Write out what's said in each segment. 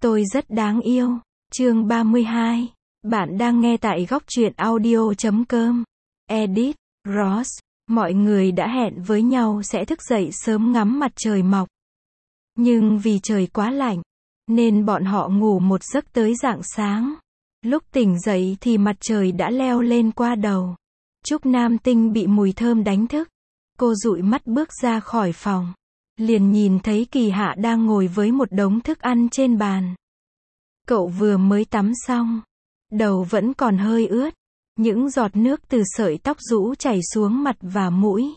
Tôi rất đáng yêu. Chương 32. Bạn đang nghe tại góc truyện audio.com. Edit, Ross. Mọi người đã hẹn với nhau sẽ thức dậy sớm ngắm mặt trời mọc. Nhưng vì trời quá lạnh, nên bọn họ ngủ một giấc tới rạng sáng. Lúc tỉnh dậy thì mặt trời đã leo lên qua đầu. Trúc Nam Tinh bị mùi thơm đánh thức. Cô dụi mắt bước ra khỏi phòng. Liền nhìn thấy Kỳ Hạ đang ngồi với một đống thức ăn trên bàn. Cậu vừa mới tắm xong. Đầu vẫn còn hơi ướt. Những giọt nước từ sợi tóc rũ chảy xuống mặt và mũi.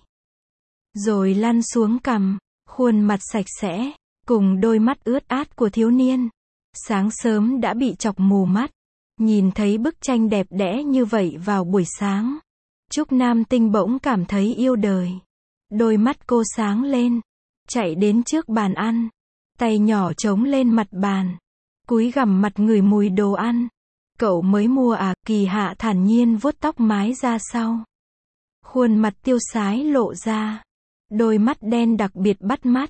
Rồi lăn xuống cằm, khuôn mặt sạch sẽ, cùng đôi mắt ướt át của thiếu niên. Sáng sớm đã bị chọc mù mắt. Nhìn thấy bức tranh đẹp đẽ như vậy vào buổi sáng. Trúc Nam Tinh bỗng cảm thấy yêu đời. Đôi mắt cô sáng lên. Chạy đến trước bàn ăn. Tay nhỏ chống lên mặt bàn. Cúi gằm mặt ngửi mùi đồ ăn. Cậu mới mua à? Kỳ Hạ thản nhiên vuốt tóc mái ra sau. Khuôn mặt tiêu sái lộ ra. Đôi mắt đen đặc biệt bắt mắt.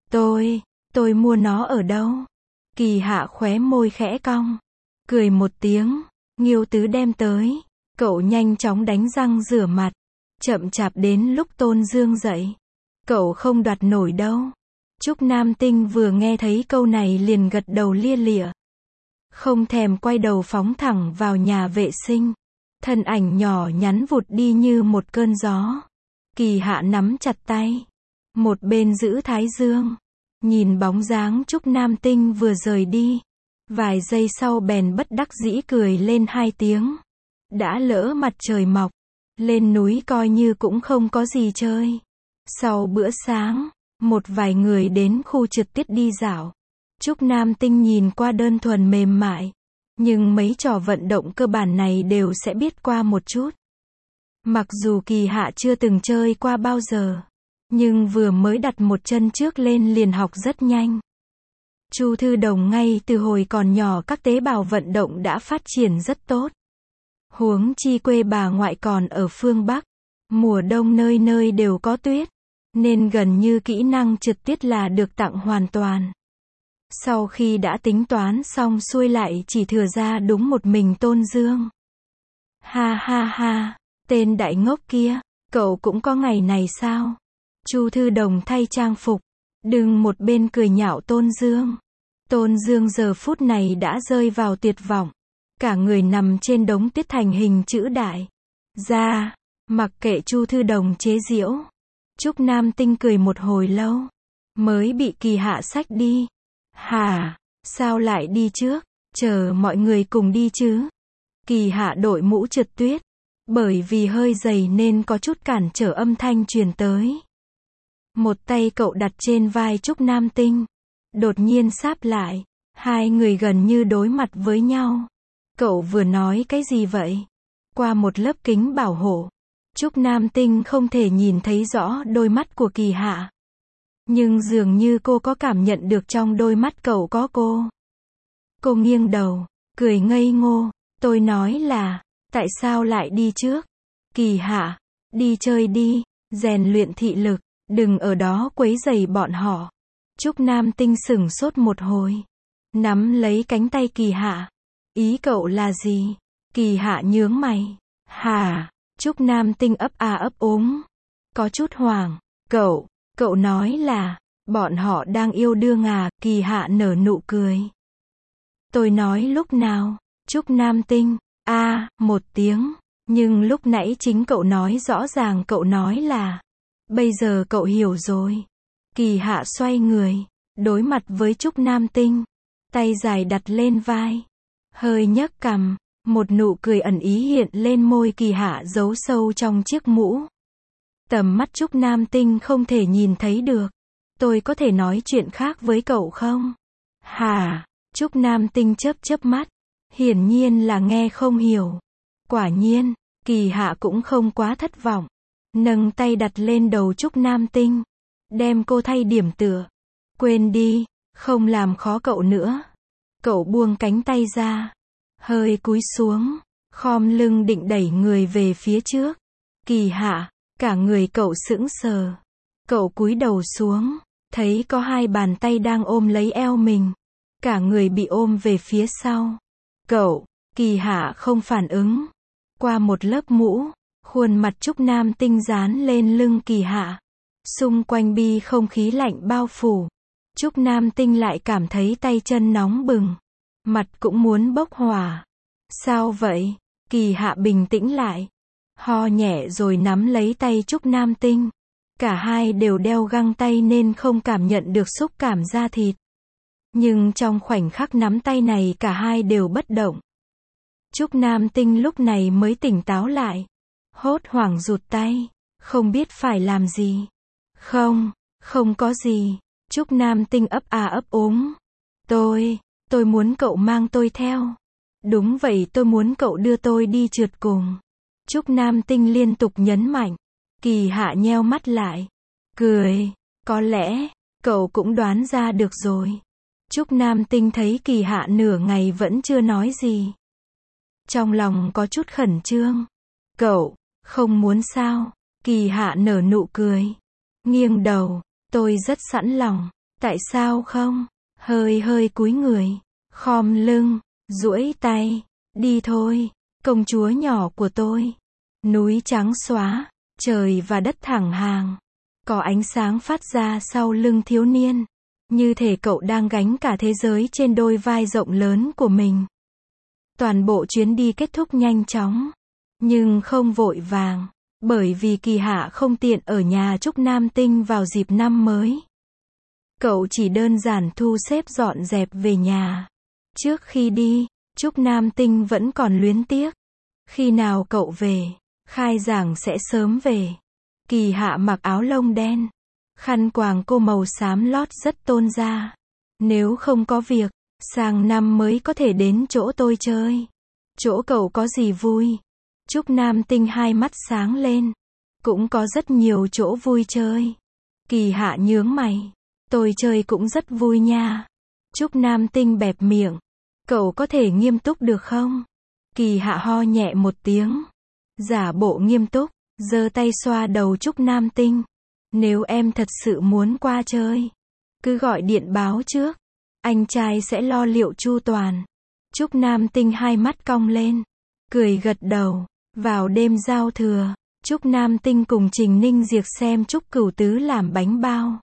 Tôi mua nó ở đâu? Kỳ Hạ khóe môi khẽ cong. Cười một tiếng. Nghiêu Tứ đem tới. Cậu nhanh chóng đánh răng rửa mặt. Chậm chạp đến lúc Tôn Dương dậy. Cậu không đoạt nổi đâu. Trúc Nam Tinh vừa nghe thấy câu này liền gật đầu lia lịa. Không thèm quay đầu phóng thẳng vào nhà vệ sinh. Thân ảnh nhỏ nhắn vụt đi như một cơn gió. Kỳ Hạ nắm chặt tay. Một bên giữ thái dương. Nhìn bóng dáng Trúc Nam Tinh vừa rời đi. Vài giây sau bèn bất đắc dĩ cười lên hai tiếng. Đã lỡ mặt trời mọc. Lên núi coi như cũng không có gì chơi. Sau bữa sáng, một vài người đến khu trượt tuyết đi dạo. Trúc Nam Tinh nhìn qua đơn thuần mềm mại. Nhưng mấy trò vận động cơ bản này đều sẽ biết qua một chút. Mặc dù Kỳ Hạ chưa từng chơi qua bao giờ. Nhưng vừa mới đặt một chân trước lên liền học rất nhanh. Chu Thư Đồng ngay từ hồi còn nhỏ các tế bào vận động đã phát triển rất tốt. Huống chi quê bà ngoại còn ở phương Bắc. Mùa đông nơi nơi đều có tuyết. Nên gần như kỹ năng trượt tuyết là được tặng hoàn toàn. Sau khi đã tính toán xong xuôi lại chỉ thừa ra đúng một mình Tôn Dương. Ha ha ha, tên đại ngốc kia, cậu cũng có ngày này sao? Chu Thư Đồng thay trang phục, đứng một bên cười nhạo Tôn Dương. Tôn Dương giờ phút này đã rơi vào tuyệt vọng. Cả người nằm trên đống tuyết thành hình chữ đại. Mặc kệ Chu Thư Đồng chế giễu. Trúc Nam Tinh cười một hồi lâu. Mới bị Kỳ Hạ xách đi. Hả? Sao lại đi trước? Chờ mọi người cùng đi chứ? Kỳ Hạ đội mũ trượt tuyết. Bởi vì hơi dày nên có chút cản trở âm thanh truyền tới. Một tay cậu đặt trên vai Trúc Nam Tinh. Đột nhiên sáp lại. Hai người gần như đối mặt với nhau. Cậu vừa nói cái gì vậy? Qua một lớp kính bảo hộ. Trúc Nam Tinh không thể nhìn thấy rõ đôi mắt của Kỳ Hạ. Nhưng dường như cô có cảm nhận được trong đôi mắt cậu có cô. Cô nghiêng đầu, cười ngây ngô. Tôi nói là, tại sao lại đi trước? Kỳ Hạ, đi chơi đi, rèn luyện thị lực, đừng ở đó quấy rầy bọn họ. Trúc Nam Tinh sửng sốt một hồi. Nắm lấy cánh tay Kỳ Hạ. Ý cậu là gì? Kỳ Hạ nhướng mày. Hả? Trúc Nam Tinh ấp a ấp úng. Có chút hoảng. Cậu nói là, bọn họ đang yêu đương à? Kỳ Hạ nở nụ cười. Tôi nói lúc nào? Trúc Nam Tinh. Một tiếng. Nhưng lúc nãy chính cậu nói rõ ràng cậu nói là. Bây giờ cậu hiểu rồi. Kỳ Hạ xoay người. Đối mặt với Trúc Nam Tinh. Tay dài đặt lên vai. Hơi nhấc cằm. Một nụ cười ẩn ý hiện lên môi Kỳ Hạ giấu sâu trong chiếc mũ. Tầm mắt Trúc Nam Tinh không thể nhìn thấy được. Tôi có thể nói chuyện khác với cậu không? Hả? Trúc Nam Tinh chớp mắt. Hiển nhiên là nghe không hiểu. Quả nhiên, Kỳ Hạ cũng không quá thất vọng. Nâng tay đặt lên đầu Trúc Nam Tinh. Đem cô thay điểm tựa. Quên đi, không làm khó cậu nữa. Cậu buông cánh tay ra. Hơi cúi xuống. Khom lưng định đẩy người về phía trước. Kỳ Hạ, cả người cậu sững sờ. Cậu cúi đầu xuống. Thấy có hai bàn tay đang ôm lấy eo mình. cả người bị ôm về phía sau. Cậu, Kỳ Hạ không phản ứng. Qua một lớp mũ, khuôn mặt Trúc Nam Tinh dán lên lưng Kỳ Hạ. Xung quanh bi không khí lạnh bao phủ. Trúc Nam Tinh lại cảm thấy tay chân nóng bừng. Mặt cũng muốn bốc hỏa. Sao vậy? Kỳ Hạ bình tĩnh lại. Ho nhẹ rồi nắm lấy tay Trúc Nam Tinh. Cả hai đều đeo găng tay nên không cảm nhận được xúc cảm da thịt. Nhưng trong khoảnh khắc nắm tay này cả hai đều bất động. Trúc Nam Tinh lúc này mới tỉnh táo lại. Hốt hoảng rụt tay. Không biết phải làm gì. Không có gì. Trúc Nam Tinh ấp à ấp úng. Tôi muốn cậu mang tôi theo. Đúng vậy, tôi muốn cậu đưa tôi đi trượt cùng. Trúc Nam Tinh liên tục nhấn mạnh. Kỳ Hạ nheo mắt lại. Cười. Có lẽ, cậu cũng đoán ra được rồi. Trúc Nam Tinh thấy Kỳ Hạ nửa ngày vẫn chưa nói gì. Trong lòng có chút khẩn trương. Cậu, không muốn sao? Kỳ Hạ nở nụ cười. Nghiêng đầu. Tôi rất sẵn lòng. Tại sao không? Hơi cúi người. Khom lưng. Duỗi tay. Đi thôi. Công chúa nhỏ của tôi. Núi trắng xóa. Trời và đất thẳng hàng. Có ánh sáng phát ra sau lưng thiếu niên. Như thể cậu đang gánh cả thế giới trên đôi vai rộng lớn của mình. Toàn bộ chuyến đi kết thúc nhanh chóng. Nhưng không vội vàng. Bởi vì Kỳ Hạ không tiện ở nhà Trúc Nam Tinh vào dịp năm mới. Cậu chỉ đơn giản thu xếp dọn dẹp về nhà. Trước khi đi, Trúc Nam Tinh vẫn còn luyến tiếc. Khi nào cậu về, khai giảng sẽ sớm về. Kỳ Hạ mặc áo lông đen. Khăn quàng cô màu xám lót rất tôn da. Nếu không có việc, sang năm mới có thể đến chỗ tôi chơi. Chỗ cậu có gì vui? Trúc Nam Tinh hai mắt sáng lên. Cũng có rất nhiều chỗ vui chơi. Kỳ Hạ nhướng mày. Tôi chơi cũng rất vui nha. Trúc Nam Tinh bẹp miệng. Cậu có thể nghiêm túc được không? Kỳ Hạ ho nhẹ một tiếng. Giả bộ nghiêm túc, giơ tay xoa đầu Trúc Nam Tinh. Nếu em thật sự muốn qua chơi, cứ gọi điện báo trước. Anh trai sẽ lo liệu chu toàn. Trúc Nam Tinh hai mắt cong lên. Cười gật đầu. Vào đêm giao thừa, Trúc Nam Tinh cùng Trình Ninh Diệp xem Trúc Cửu Tứ làm bánh bao.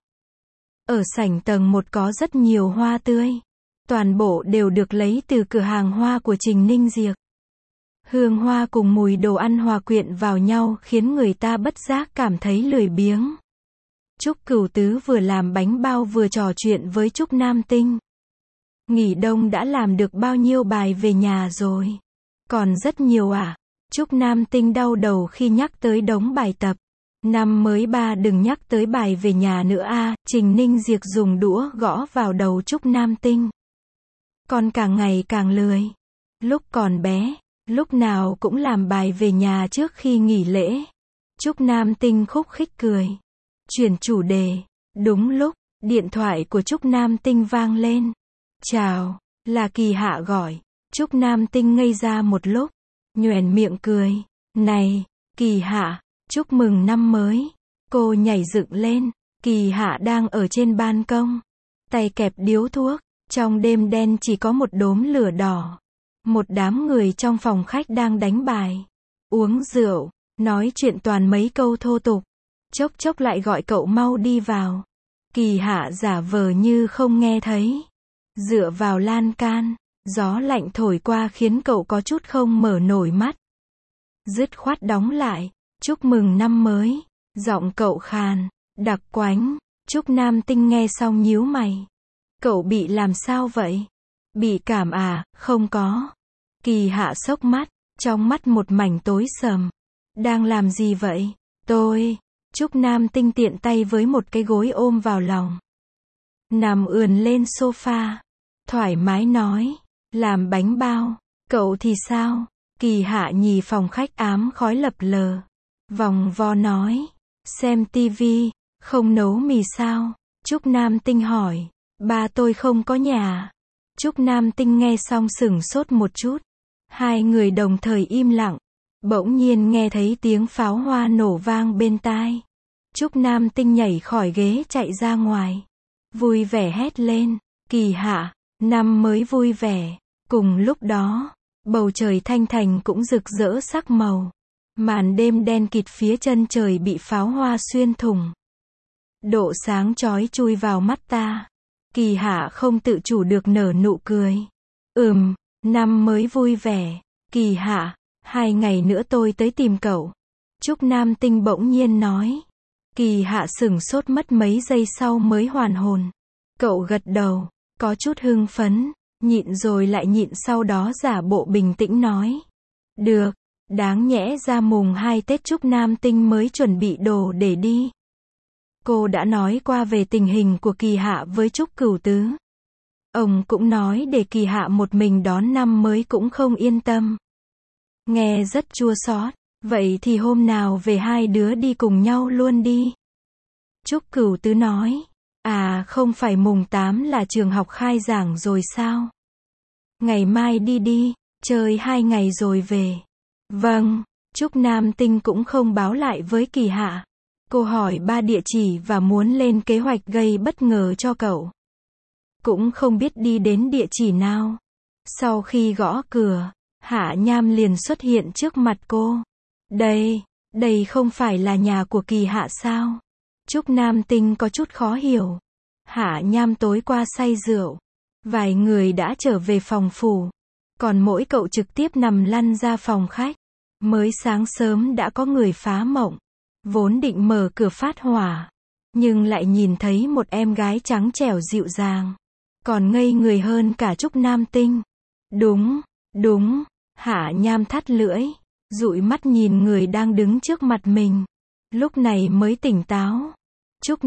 Ở sảnh tầng 1 có rất nhiều hoa tươi. Toàn bộ đều được lấy từ cửa hàng hoa của Trình Ninh Diệp. Hương hoa cùng mùi đồ ăn hòa quyện vào nhau khiến người ta bất giác cảm thấy lười biếng. Trúc Cửu Tứ vừa làm bánh bao vừa trò chuyện với Trúc Nam Tinh. Nghỉ đông đã làm được bao nhiêu bài về nhà rồi? Còn rất nhiều à? Trúc Nam Tinh đau đầu khi nhắc tới đống bài tập. Năm mới ba đừng nhắc tới bài về nhà nữa a. Trình Ninh Diệp dùng đũa gõ vào đầu Trúc Nam Tinh. Con càng ngày càng lười. Lúc còn bé, lúc nào cũng làm bài về nhà trước khi nghỉ lễ. Trúc Nam Tinh khúc khích cười. Chuyển chủ đề. Đúng lúc, điện thoại của Trúc Nam Tinh vang lên. Chào, là Kỳ Hạ gọi. Trúc Nam Tinh ngây ra một lúc. Nhoẻn miệng cười. Này, Kỳ Hạ, chúc mừng năm mới. Cô nhảy dựng lên. Kỳ Hạ đang ở trên ban công. Tay kẹp điếu thuốc. Trong đêm đen chỉ có một đốm lửa đỏ. Một đám người trong phòng khách đang đánh bài. Uống rượu. Nói chuyện toàn mấy câu thô tục. Chốc chốc lại gọi cậu mau đi vào. Kỳ Hạ giả vờ như không nghe thấy. Dựa vào lan can. Gió lạnh thổi qua khiến cậu có chút không mở nổi mắt. Dứt khoát đóng lại. Chúc mừng năm mới. Giọng cậu khàn, đặc quánh. Trúc Nam Tinh nghe xong nhíu mày. Cậu bị làm sao vậy? Bị cảm à? Không có. Kỳ Hạ sốc mắt. Trong mắt một mảnh tối sầm. Đang làm gì vậy? Tôi. Trúc Nam Tinh tiện tay với một cái gối ôm vào lòng. Nằm ườn lên sofa. Thoải mái nói. Làm bánh bao. Cậu thì sao? Kỳ Hạ nhì phòng khách ám khói lập lờ. Vòng vo nói. Xem tivi. Không nấu mì sao? Trúc Nam Tinh hỏi. Ba tôi không có nhà. Trúc Nam Tinh nghe xong sửng sốt một chút. Hai người đồng thời im lặng. Bỗng nhiên nghe thấy tiếng pháo hoa nổ vang bên tai. Trúc Nam Tinh nhảy khỏi ghế chạy ra ngoài. Vui vẻ hét lên. Kỳ Hạ, năm mới vui vẻ. Cùng lúc đó, bầu trời Thanh Thành cũng rực rỡ sắc màu. Màn đêm đen kịt phía chân trời bị pháo hoa xuyên thủng. Độ sáng chói chui vào mắt ta. Kỳ Hạ không tự chủ được nở nụ cười. Năm mới vui vẻ. Kỳ Hạ, 2 ngày nữa tôi tới tìm cậu. Trúc Nam Tinh bỗng nhiên nói. Kỳ Hạ sửng sốt mất mấy giây sau mới hoàn hồn. Cậu gật đầu, có chút hưng phấn, nhịn rồi lại nhịn, sau đó giả bộ bình tĩnh nói. Được, đáng nhẽ ra mùng 2 Tết Trúc Nam Tinh mới chuẩn bị đồ để đi. Cô đã nói qua về tình hình của Kỳ Hạ với Trúc Cửu Tứ. Ông cũng nói để Kỳ Hạ một mình đón năm mới cũng không yên tâm. Nghe rất chua xót. Vậy thì hôm nào về hai đứa đi cùng nhau luôn đi. Trúc Cửu Tứ nói. À, không phải mùng 8 là trường học khai giảng rồi sao? Ngày mai đi đi, chơi 2 ngày rồi về. Vâng, Trúc Nam Tinh cũng không báo lại với Kỳ Hạ. Cô hỏi 3 địa chỉ và muốn lên kế hoạch gây bất ngờ cho cậu. Cũng không biết đi đến địa chỉ nào. Sau khi gõ cửa, Hạ Nham liền xuất hiện trước mặt cô. Đây không phải là nhà của Kỳ Hạ sao? Trúc Nam Tinh có chút khó hiểu. Hạ Nham tối qua say rượu. Vài người đã trở về phòng phủ. Còn mỗi cậu trực tiếp nằm lăn ra phòng khách. Mới sáng sớm đã có người phá mộng. Vốn định mở cửa phát hỏa. Nhưng lại nhìn thấy một em gái trắng trẻo dịu dàng. Còn ngây người hơn cả Trúc Nam Tinh. Đúng. Hạ Nham thắt lưỡi. Dụi mắt nhìn người đang đứng trước mặt mình. Lúc này mới tỉnh táo. Trúc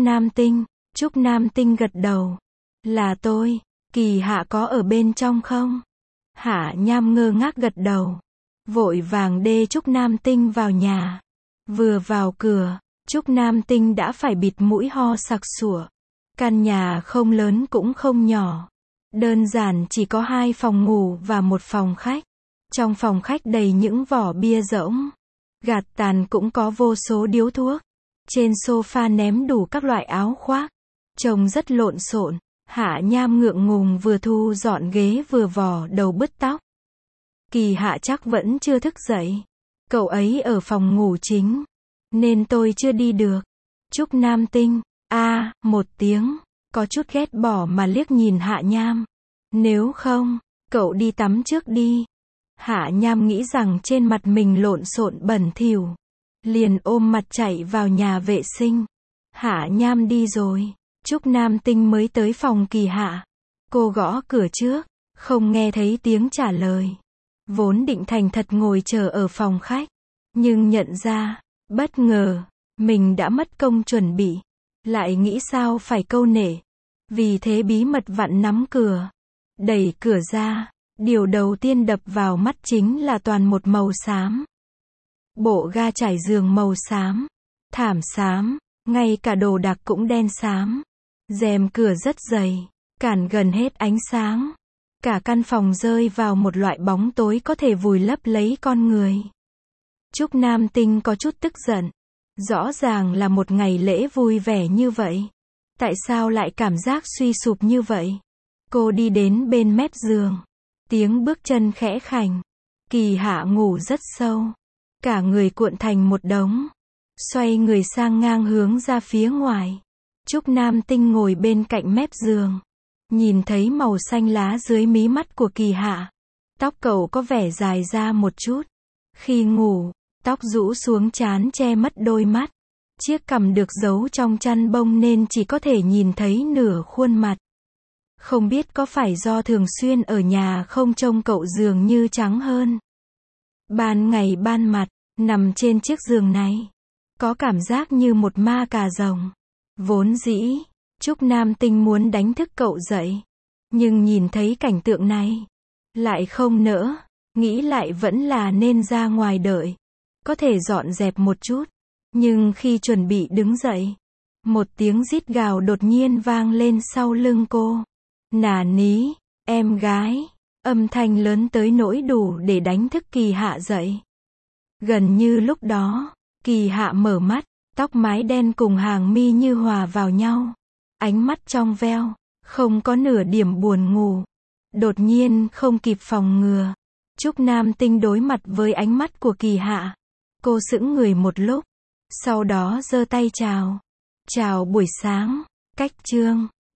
Nam Tinh gật đầu. Là tôi, Kỳ Hạ có ở bên trong không? Hạ Nham ngơ ngác gật đầu. Vội vàng đê Trúc Nam Tinh vào nhà. Vừa vào cửa, Trúc Nam Tinh đã phải bịt mũi ho sặc sụa. Căn nhà không lớn cũng không nhỏ. Đơn giản chỉ có 2 phòng ngủ và 1 phòng khách. Trong phòng khách đầy những vỏ bia rỗng. Gạt tàn cũng có vô số điếu thuốc. Trên sofa ném đủ các loại áo khoác. Trông rất lộn xộn. Hạ Nham ngượng ngùng vừa thu dọn ghế vừa vò đầu bứt tóc. Kỳ Hạ chắc vẫn chưa thức dậy. Cậu ấy ở phòng ngủ chính. Nên tôi chưa đi được. Trúc Nam Tinh. Một tiếng. Có chút ghét bỏ mà liếc nhìn Hạ Nham. Nếu không, cậu đi tắm trước đi. Hạ Nham nghĩ rằng trên mặt mình lộn xộn bẩn thỉu. Liền ôm mặt chạy vào nhà vệ sinh. Hạ Nham đi rồi. Trúc Nam Tinh mới tới phòng Kỳ Hạ. Cô gõ cửa trước. Không nghe thấy tiếng trả lời. Vốn định thành thật ngồi chờ ở phòng khách. Nhưng nhận ra, bất ngờ, mình đã mất công chuẩn bị. Lại nghĩ sao phải câu nệ. Vì thế bí mật vặn nắm cửa. Đẩy cửa ra. Điều đầu tiên đập vào mắt chính là toàn một màu xám. Bộ ga trải giường màu xám. Thảm xám. Ngay cả đồ đạc cũng đen xám. Rèm cửa rất dày. Cản gần hết ánh sáng. Cả căn phòng rơi vào một loại bóng tối có thể vùi lấp lấy con người. Trúc Nam Tinh có chút tức giận. Rõ ràng là một ngày lễ vui vẻ như vậy. Tại sao lại cảm giác suy sụp như vậy? Cô đi đến bên mép giường. Tiếng bước chân khẽ khành. Kỳ Hạ ngủ rất sâu. Cả người cuộn thành một đống. Xoay người sang ngang hướng ra phía ngoài. Trúc Nam Tinh ngồi bên cạnh mép giường. Nhìn thấy màu xanh lá dưới mí mắt của Kỳ Hạ. Tóc cậu có vẻ dài ra một chút. Khi ngủ, tóc rũ xuống trán che mất đôi mắt. Chiếc cằm được giấu trong chăn bông nên chỉ có thể nhìn thấy nửa khuôn mặt. Không biết có phải do thường xuyên ở nhà không trông cậu dường như trắng hơn. Ban ngày ban mặt, nằm trên chiếc giường này. Có cảm giác như một ma cà rồng. Vốn dĩ, Trúc Nam Tinh muốn đánh thức cậu dậy. Nhưng nhìn thấy cảnh tượng này. Lại không nỡ. Nghĩ lại vẫn là nên ra ngoài đợi. Có thể dọn dẹp một chút. Nhưng khi chuẩn bị đứng dậy. Một tiếng rít gào đột nhiên vang lên sau lưng cô. Nà ní, em gái. Âm thanh lớn tới nỗi đủ để đánh thức Kỳ Hạ dậy. Gần như lúc đó, Kỳ Hạ mở mắt. Tóc mái đen cùng hàng mi như hòa vào nhau. Ánh mắt trong veo. Không có nửa điểm buồn ngủ. Đột nhiên không kịp phòng ngừa. Trúc Nam Tinh đối mặt với ánh mắt của Kỳ Hạ. Cô sững người một lúc. Sau đó giơ tay chào. Chào buổi sáng. Cách chương.